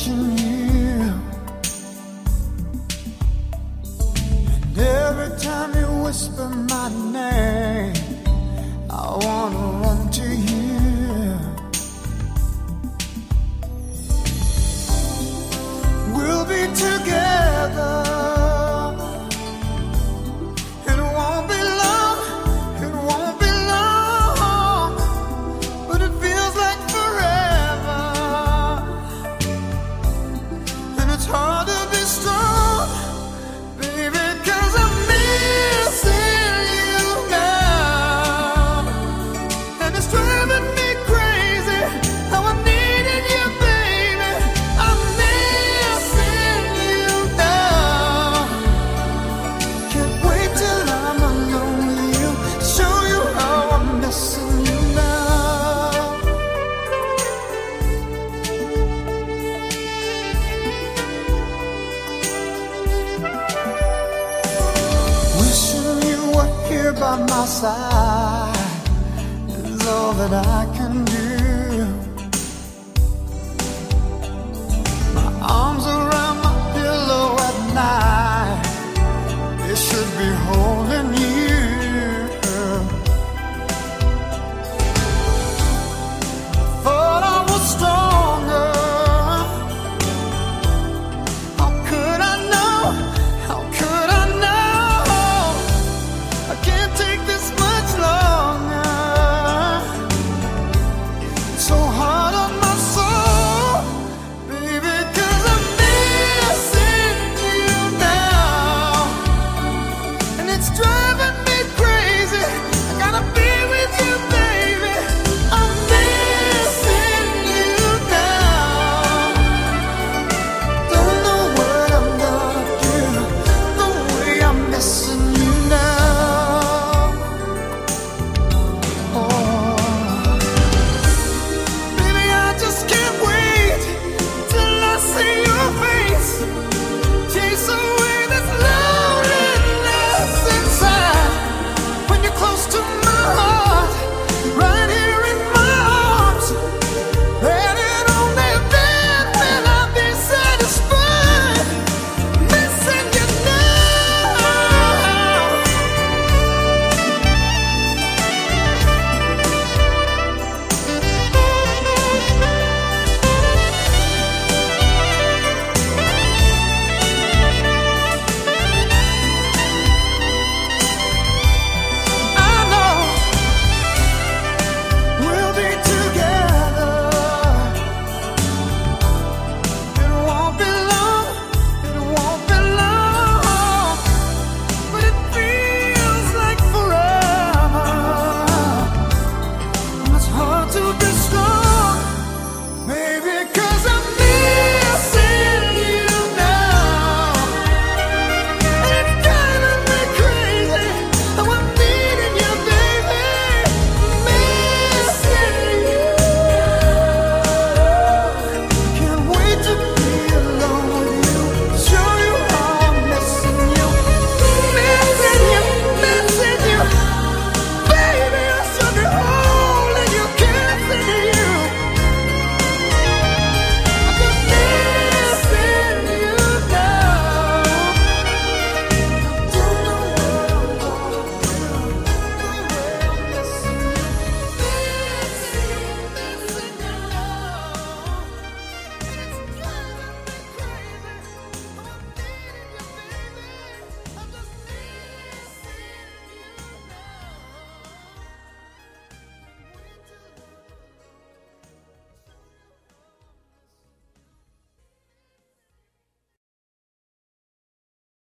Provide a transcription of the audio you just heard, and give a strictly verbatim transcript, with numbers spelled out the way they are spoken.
wishing you. And every time you whisper my name, I wanna run to you. We'll be together. It won't be long, it won't be long, but it feels like forever. And it's hard to be strong, baby, 'cause I'm missing you now. And it's driving me crazy how I'm needing you, baby. I'm missing you now. Can't wait till I'm alone with you, show you how I'm missing you now. Wishing you were here by my side is all that I can do.